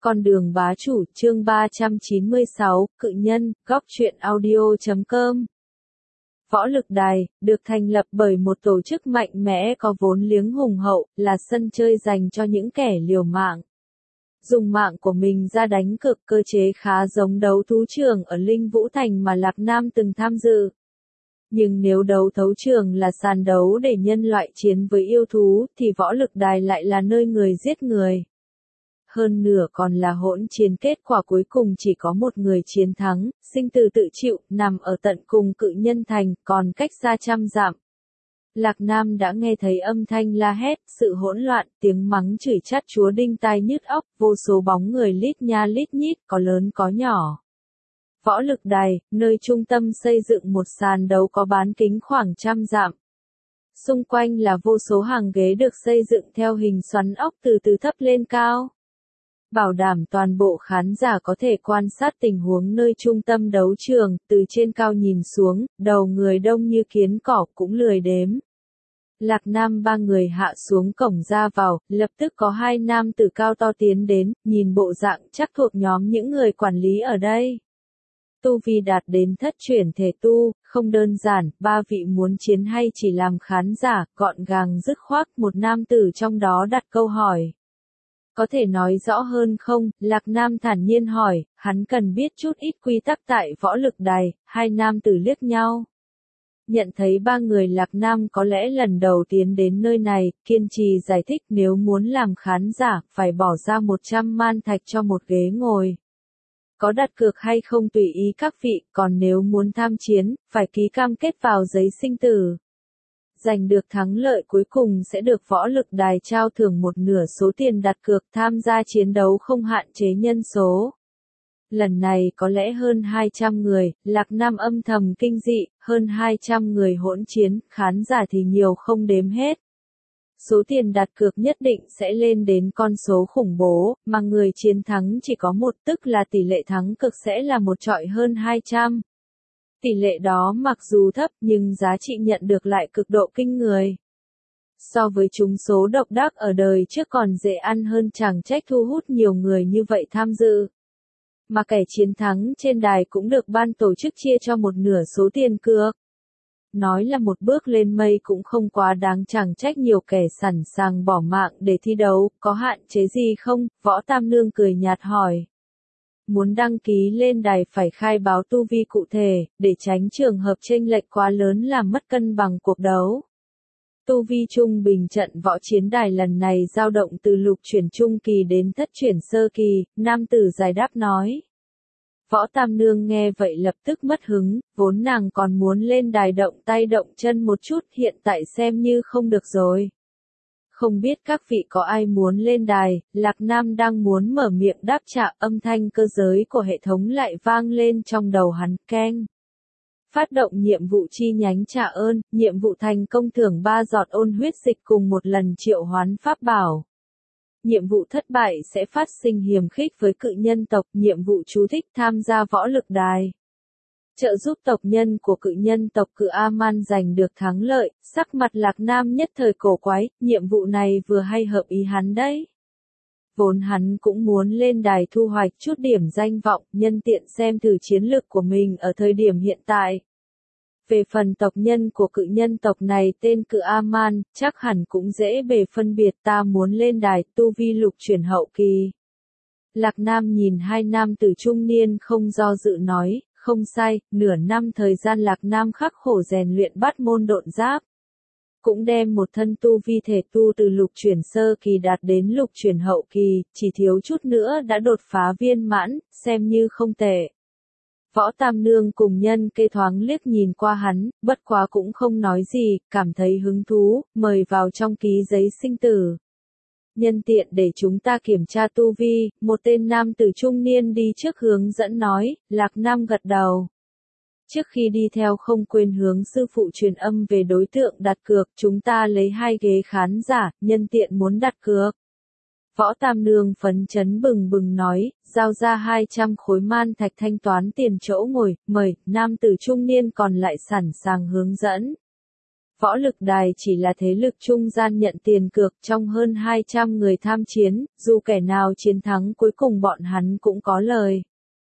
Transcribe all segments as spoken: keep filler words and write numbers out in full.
Con đường bá chủ, chương ba trăm chín mươi sáu, Cự Nhân, góc truyện audio chấm com. Võ Lực Đài, được thành lập bởi một tổ chức mạnh mẽ có vốn liếng hùng hậu, là sân chơi dành cho những kẻ liều mạng. Dùng mạng của mình ra đánh cược, cơ chế khá giống đấu thú trường ở Linh Vũ Thành mà Lạc Nam từng tham dự. Nhưng nếu đấu thấu trường là sàn đấu để nhân loại chiến với yêu thú, thì Võ Lực Đài lại là nơi người giết người. Hơn nửa còn là hỗn chiến, kết quả cuối cùng chỉ có một người chiến thắng, sinh tử tự chịu, nằm ở tận cùng Cự Nhân Thành, còn cách xa trăm dặm. Lạc Nam đã nghe thấy âm thanh la hét, sự hỗn loạn, tiếng mắng chửi chát chúa đinh tai nhức óc, vô số bóng người lít nha lít nhít, có lớn có nhỏ. Võ Lực Đài, nơi trung tâm xây dựng một sàn đấu có bán kính khoảng trăm dặm. Xung quanh là vô số hàng ghế được xây dựng theo hình xoắn ốc từ từ thấp lên cao. Bảo đảm toàn bộ khán giả có thể quan sát tình huống nơi trung tâm đấu trường, từ trên cao nhìn xuống, đầu người đông như kiến cỏ cũng lười đếm. Lạc Nam ba người hạ xuống cổng ra vào, lập tức có hai nam tử cao to tiến đến, nhìn bộ dạng chắc thuộc nhóm những người quản lý ở đây. Tu vi đạt đến thất chuyển thể tu, không đơn giản, ba vị muốn chiến hay chỉ làm khán giả, gọn gàng dứt khoát, một nam tử trong đó đặt câu hỏi. Có thể nói rõ hơn không? Lạc Nam thản nhiên hỏi, hắn cần biết chút ít quy tắc tại Võ Lực Đài, hai nam tử liếc nhau. Nhận thấy ba người Lạc Nam có lẽ lần đầu tiến đến nơi này, kiên trì giải thích nếu muốn làm khán giả, phải bỏ ra một trăm man thạch cho một ghế ngồi. Có đặt cược hay không tùy ý các vị, còn nếu muốn tham chiến, phải ký cam kết vào giấy sinh tử. Giành được thắng lợi cuối cùng sẽ được Võ Lực Đài trao thưởng một nửa số tiền đặt cược, tham gia chiến đấu không hạn chế nhân số. Lần này có lẽ hơn hai trăm người, Lạc Nam âm thầm kinh dị, hơn hai trăm người hỗn chiến, khán giả thì nhiều không đếm hết. Số tiền đặt cược nhất định sẽ lên đến con số khủng bố, mà người chiến thắng chỉ có một, tức là tỷ lệ thắng cực sẽ là một chọi hơn hai trăm. Tỷ lệ đó mặc dù thấp nhưng giá trị nhận được lại cực độ kinh người. So với trúng số độc đắc ở đời trước còn dễ ăn hơn, chẳng trách thu hút nhiều người như vậy tham dự. Mà kẻ chiến thắng trên đài cũng được ban tổ chức chia cho một nửa số tiền cược. Nói là một bước lên mây cũng không quá đáng, chẳng trách nhiều kẻ sẵn sàng bỏ mạng để thi đấu, có hạn chế gì không? Võ Tam Nương cười nhạt hỏi. Muốn đăng ký lên đài phải khai báo tu vi cụ thể, để tránh trường hợp chênh lệch quá lớn làm mất cân bằng cuộc đấu. Tu vi trung bình trận võ chiến đài lần này dao động từ lục chuyển trung kỳ đến thất chuyển sơ kỳ, nam tử giải đáp nói. Võ Tam Nương nghe vậy lập tức mất hứng, vốn nàng còn muốn lên đài động tay động chân một chút, hiện tại xem như không được rồi. Không biết các vị có ai muốn lên đài? Lạc Nam đang muốn mở miệng đáp trả, âm thanh cơ giới của hệ thống lại vang lên trong đầu hắn, keng. Phát động nhiệm vụ chi nhánh trả ơn, nhiệm vụ thành công thưởng ba giọt ôn huyết dịch cùng một lần triệu hoán pháp bảo. Nhiệm vụ thất bại sẽ phát sinh hiềm khích với cự nhân tộc, nhiệm vụ chú thích tham gia Võ Lực Đài. Trợ giúp tộc nhân của cự nhân tộc Cự A-man giành được thắng lợi, sắc mặt Lạc Nam nhất thời cổ quái, nhiệm vụ này vừa hay hợp ý hắn đấy. Vốn hắn cũng muốn lên đài thu hoạch chút điểm danh vọng, nhân tiện xem thử chiến lực của mình ở thời điểm hiện tại. Về phần tộc nhân của cự nhân tộc này tên Cự A-man, chắc hẳn cũng dễ bề phân biệt, ta muốn lên đài, tu vi lục chuyển hậu kỳ. Lạc Nam nhìn hai nam tử trung niên không do dự nói. Không sai, nửa năm thời gian Lạc Nam khắc khổ rèn luyện bát môn độn giáp. Cũng đem một thân tu vi thể tu từ lục chuyển sơ kỳ đạt đến lục chuyển hậu kỳ, chỉ thiếu chút nữa đã đột phá viên mãn, xem như không tệ. Võ Tam Nương cùng nhân kê thoáng liếc nhìn qua hắn, bất quá cũng không nói gì, cảm thấy hứng thú, mời vào trong ký giấy sinh tử. Nhân tiện để chúng ta kiểm tra tu vi, một tên nam tử trung niên đi trước hướng dẫn nói, Lạc Nam gật đầu. Trước khi đi theo không quên hướng sư phụ truyền âm về đối tượng đặt cược, chúng ta lấy hai ghế khán giả, nhân tiện muốn đặt cược. Võ Tam Nương phấn chấn bừng bừng nói, giao ra hai trăm khối man thạch thanh toán tiền chỗ ngồi, mời, nam tử trung niên còn lại sẵn sàng hướng dẫn. Võ lực đài chỉ là thế lực trung gian nhận tiền cược trong hơn hai trăm người tham chiến, dù kẻ nào chiến thắng cuối cùng bọn hắn cũng có lời.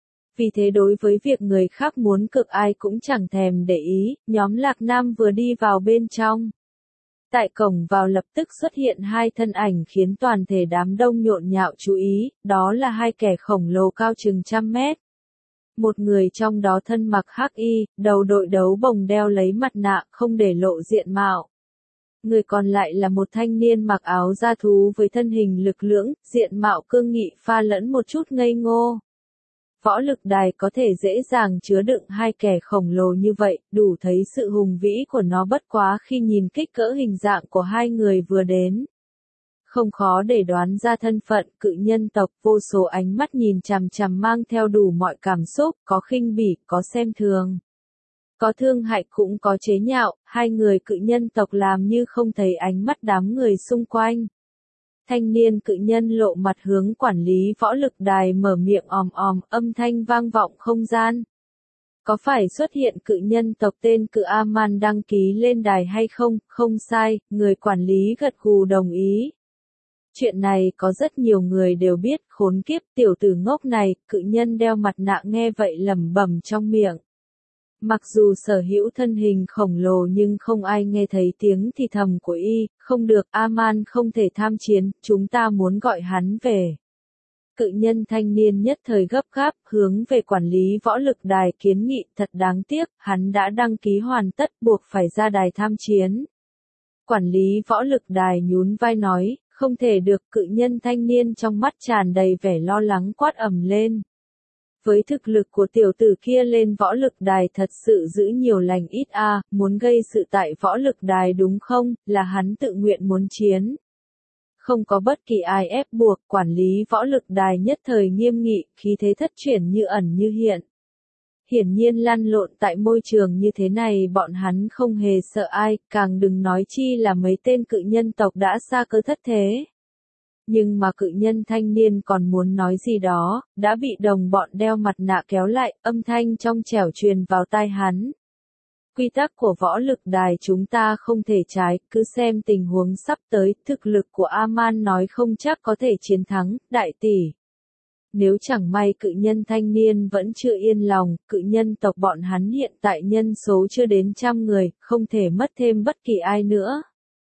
Vì thế đối với việc người khác muốn cược ai cũng chẳng thèm để ý, nhóm Lạc Nam vừa đi vào bên trong. Tại cổng vào lập tức xuất hiện hai thân ảnh khiến toàn thể đám đông nhộn nhạo chú ý, đó là hai kẻ khổng lồ cao chừng trăm mét. Một người trong đó thân mặc hắc y, đầu đội đấu bồng đeo lấy mặt nạ không để lộ diện mạo. Người còn lại là một thanh niên mặc áo da thú với thân hình lực lưỡng, diện mạo cương nghị pha lẫn một chút ngây ngô. Võ lực đài có thể dễ dàng chứa đựng hai kẻ khổng lồ như vậy, đủ thấy sự hùng vĩ của nó bất quá khi nhìn kích cỡ hình dạng của hai người vừa đến. Không khó để đoán ra thân phận cự nhân tộc, vô số ánh mắt nhìn chằm chằm mang theo đủ mọi cảm xúc, có khinh bỉ, có xem thường. Có thương hại cũng có chế nhạo, hai người cự nhân tộc làm như không thấy ánh mắt đám người xung quanh. Thanh niên cự nhân lộ mặt hướng quản lý võ lực đài mở miệng òm òm, âm thanh vang vọng không gian. Có phải xuất hiện cự nhân tộc tên cự A-man đăng ký lên đài hay không? Không sai, người quản lý gật gù đồng ý. Chuyện này có rất nhiều người đều biết, khốn kiếp tiểu tử ngốc này, cự nhân đeo mặt nạ nghe vậy lẩm bẩm trong miệng. Mặc dù sở hữu thân hình khổng lồ nhưng không ai nghe thấy tiếng thì thầm của y, không được, A-man không thể tham chiến, chúng ta muốn gọi hắn về. Cự nhân thanh niên nhất thời gấp gáp, hướng về quản lý võ lực đài kiến nghị, thật đáng tiếc, hắn đã đăng ký hoàn tất buộc phải ra đài tham chiến. Quản lý võ lực đài nhún vai nói, không thể được, cự nhân thanh niên trong mắt tràn đầy vẻ lo lắng quát ầm lên. Với thực lực của tiểu tử kia lên võ lực đài thật sự giữ nhiều lành ít a, à, muốn gây sự tại võ lực đài đúng không, là hắn tự nguyện muốn chiến. Không có bất kỳ ai ép buộc, quản lý võ lực đài nhất thời nghiêm nghị, khí thế thất chuyển như ẩn như hiện. Hiển nhiên lăn lộn tại môi trường như thế này bọn hắn không hề sợ ai, càng đừng nói chi là mấy tên cự nhân tộc đã xa cơ thất thế. Nhưng mà cự nhân thanh niên còn muốn nói gì đó, đã bị đồng bọn đeo mặt nạ kéo lại, âm thanh trong trẻo truyền vào tai hắn. Quy tắc của võ lực đài chúng ta không thể trái, cứ xem tình huống sắp tới, thực lực của A-man nói không chắc có thể chiến thắng, đại tỷ. Nếu chẳng may cự nhân thanh niên vẫn chưa yên lòng, cự nhân tộc bọn hắn hiện tại nhân số chưa đến trăm người, không thể mất thêm bất kỳ ai nữa.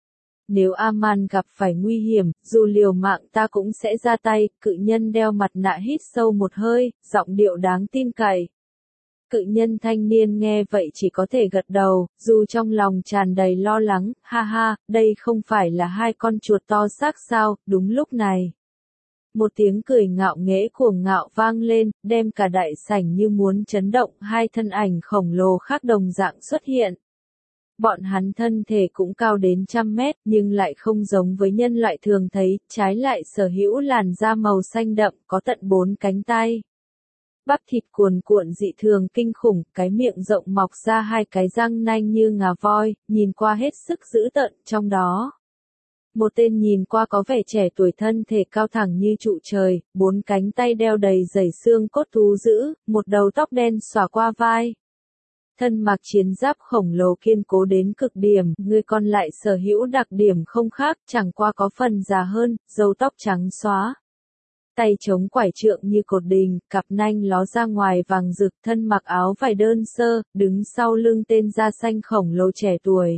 Nếu A-man gặp phải nguy hiểm, dù liều mạng ta cũng sẽ ra tay, cự nhân đeo mặt nạ hít sâu một hơi, giọng điệu đáng tin cậy. Cự nhân thanh niên nghe vậy chỉ có thể gật đầu, dù trong lòng tràn đầy lo lắng, ha ha, đây không phải là hai con chuột to xác sao, đúng lúc này. Một tiếng cười ngạo nghễ cuồng ngạo vang lên, đem cả đại sảnh như muốn chấn động, hai thân ảnh khổng lồ khác đồng dạng xuất hiện. Bọn hắn thân thể cũng cao đến trăm mét, nhưng lại không giống với nhân loại thường thấy, trái lại sở hữu làn da màu xanh đậm, có tận bốn cánh tay. Bắp thịt cuồn cuộn dị thường kinh khủng, cái miệng rộng mọc ra hai cái răng nanh như ngà voi, nhìn qua hết sức dữ tợn, trong đó. Một tên nhìn qua có vẻ trẻ tuổi thân thể cao thẳng như trụ trời, bốn cánh tay đeo đầy dày xương cốt thú dữ, một đầu tóc đen xõa qua vai. Thân mặc chiến giáp khổng lồ kiên cố đến cực điểm, người còn lại sở hữu đặc điểm không khác, chẳng qua có phần già hơn, râu tóc trắng xóa. Tay chống quải trượng như cột đình, cặp nanh ló ra ngoài vàng rực, thân mặc áo vải đơn sơ, đứng sau lưng tên da xanh khổng lồ trẻ tuổi.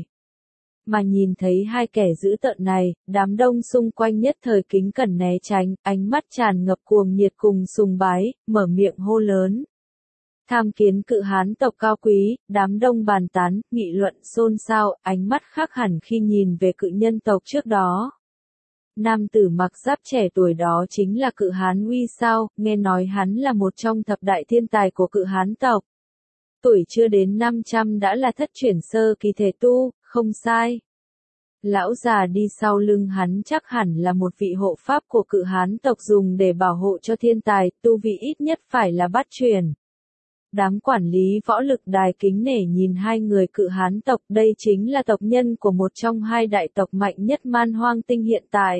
Mà nhìn thấy hai kẻ dữ tợn này, đám đông xung quanh nhất thời kính cẩn né tránh, ánh mắt tràn ngập cuồng nhiệt cùng sùng bái, mở miệng hô lớn. Tham kiến cự hán tộc cao quý, đám đông bàn tán, nghị luận xôn xao, ánh mắt khác hẳn khi nhìn về cự nhân tộc trước đó. Nam tử mặc giáp trẻ tuổi đó chính là cự hán uy sao, nghe nói hắn là một trong thập đại thiên tài của cự hán tộc. Tuổi chưa đến năm trăm đã là thất chuyển sơ kỳ thể tu, không sai. Lão già đi sau lưng hắn chắc hẳn là một vị hộ pháp của cự hán tộc dùng để bảo hộ cho thiên tài, tu vị ít nhất phải là bát chuyển. Đám quản lý võ lực đài kính nể nhìn hai người cự hán tộc, đây chính là tộc nhân của một trong hai đại tộc mạnh nhất man hoang tinh hiện tại.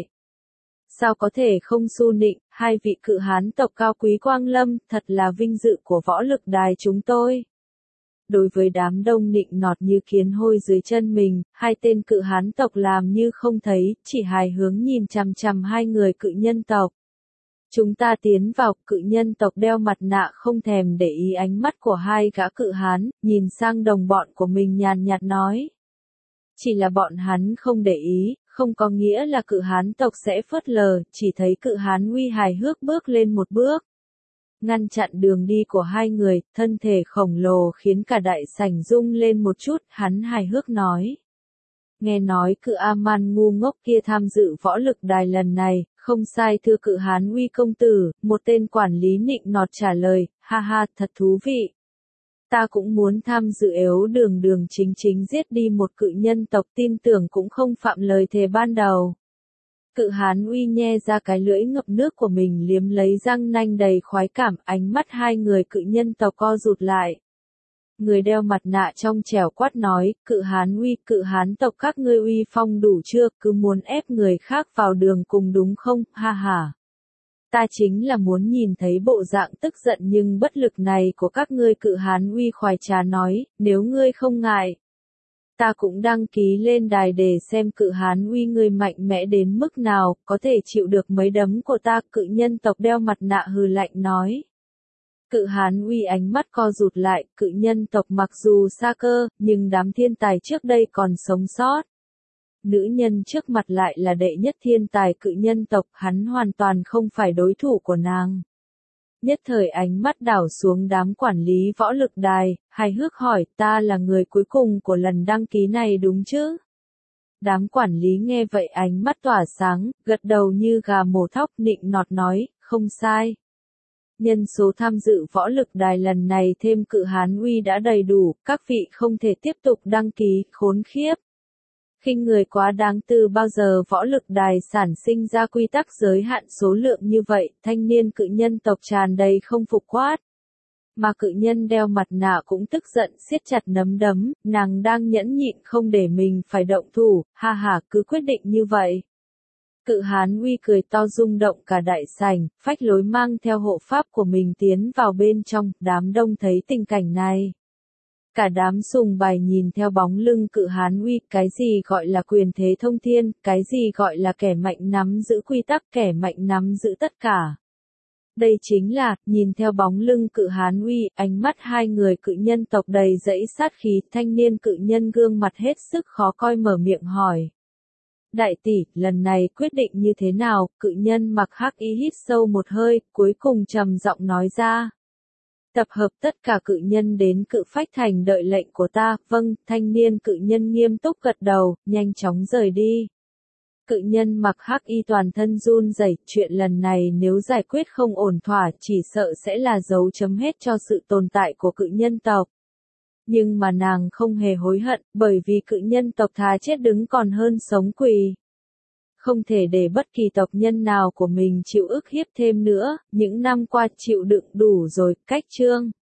Sao có thể không su nịnh, hai vị cự hán tộc cao quý quang lâm, thật là vinh dự của võ lực đài chúng tôi. đối với đám đông nịnh nọt như kiến hôi dưới chân mình, hai tên cự hán tộc làm như không thấy, chỉ hài hướng nhìn chằm chằm hai người cự nhân tộc. Chúng ta tiến vào, cự nhân tộc đeo mặt nạ không thèm để ý ánh mắt của hai gã cự hán, nhìn sang đồng bọn của mình nhàn nhạt nói. Chỉ là bọn hắn không để ý, không có nghĩa là cự hán tộc sẽ phớt lờ, chỉ thấy cự hán uy hài hước bước lên một bước. Ngăn chặn đường đi của hai người, thân thể khổng lồ khiến cả đại sảnh rung lên một chút, hắn hài hước nói. Nghe nói cự A-man ngu ngốc kia tham dự võ lực đài lần này, không sai thưa cự hán uy công tử, một tên quản lý nịnh nọt trả lời, ha ha, thật thú vị. Ta cũng muốn tham dự ếu đường đường chính chính giết đi một cự nhân tộc tin tưởng cũng không phạm lời thề ban đầu. Cự hán uy nhe ra cái lưỡi ngập nước của mình liếm lấy răng nanh đầy khoái cảm, ánh mắt hai người cự nhân tộc co rụt lại. Người đeo mặt nạ trong trẻo quát nói, cự hán uy, cự hán tộc các ngươi uy phong đủ chưa, cứ muốn ép người khác vào đường cùng đúng không, ha ha. Ta chính là muốn nhìn thấy bộ dạng tức giận nhưng bất lực này của các ngươi cự hán uy khoái trá nói, nếu ngươi không ngại. Ta cũng đăng ký lên đài để xem cự hán uy ngươi mạnh mẽ đến mức nào, có thể chịu được mấy đấm của ta, cự nhân tộc đeo mặt nạ hừ lạnh nói. Cự hán uy ánh mắt co rụt lại, cự nhân tộc mặc dù xa cơ, nhưng đám thiên tài trước đây còn sống sót. Nữ nhân trước mặt lại là đệ nhất thiên tài cự nhân tộc, hắn hoàn toàn không phải đối thủ của nàng. Nhất thời ánh mắt đảo xuống đám quản lý võ lực đài, hài hước hỏi, ta là người cuối cùng của lần đăng ký này đúng chứ? Đám quản lý nghe vậy ánh mắt tỏa sáng, gật đầu như gà mổ thóc, nịnh nọt nói, không sai. Nhân số tham dự võ lực đài lần này thêm cự hán uy đã đầy đủ, các vị không thể tiếp tục đăng ký, khốn khiếp. Khinh người quá đáng, từ bao giờ võ lực đài sản sinh ra quy tắc giới hạn số lượng như vậy, thanh niên cự nhân tộc tràn đầy không phục quát. Mà cự nhân đeo mặt nạ cũng tức giận siết chặt nắm đấm, nàng đang nhẫn nhịn không để mình phải động thủ, ha ha cứ quyết định như vậy. Cự hán uy cười to rung động cả đại sảnh, phách lối mang theo hộ pháp của mình tiến vào bên trong, đám đông thấy tình cảnh này. Cả đám sùng bài nhìn theo bóng lưng cự hán uy, cái gì gọi là quyền thế thông thiên, cái gì gọi là kẻ mạnh nắm giữ quy tắc, kẻ mạnh nắm giữ tất cả. Đây chính là, nhìn theo bóng lưng cự hán uy, ánh mắt hai người cự nhân tộc đầy dẫy sát khí, thanh niên cự nhân gương mặt hết sức khó coi mở miệng hỏi. Đại tỷ, lần này quyết định như thế nào, cự nhân mặc hắc y hít sâu một hơi, cuối cùng trầm giọng nói ra. Tập hợp tất cả cự nhân đến cự phách thành đợi lệnh của ta, vâng, thanh niên cự nhân nghiêm túc gật đầu, nhanh chóng rời đi. Cự nhân mặc hắc y toàn thân run rẩy, chuyện lần này nếu giải quyết không ổn thỏa chỉ sợ sẽ là dấu chấm hết cho sự tồn tại của cự nhân tộc. Nhưng mà nàng không hề hối hận, bởi vì cự nhân tộc thà chết đứng còn hơn sống quỳ. Không thể để bất kỳ tộc nhân nào của mình chịu ức hiếp thêm nữa, những năm qua chịu đựng đủ rồi, cách chương.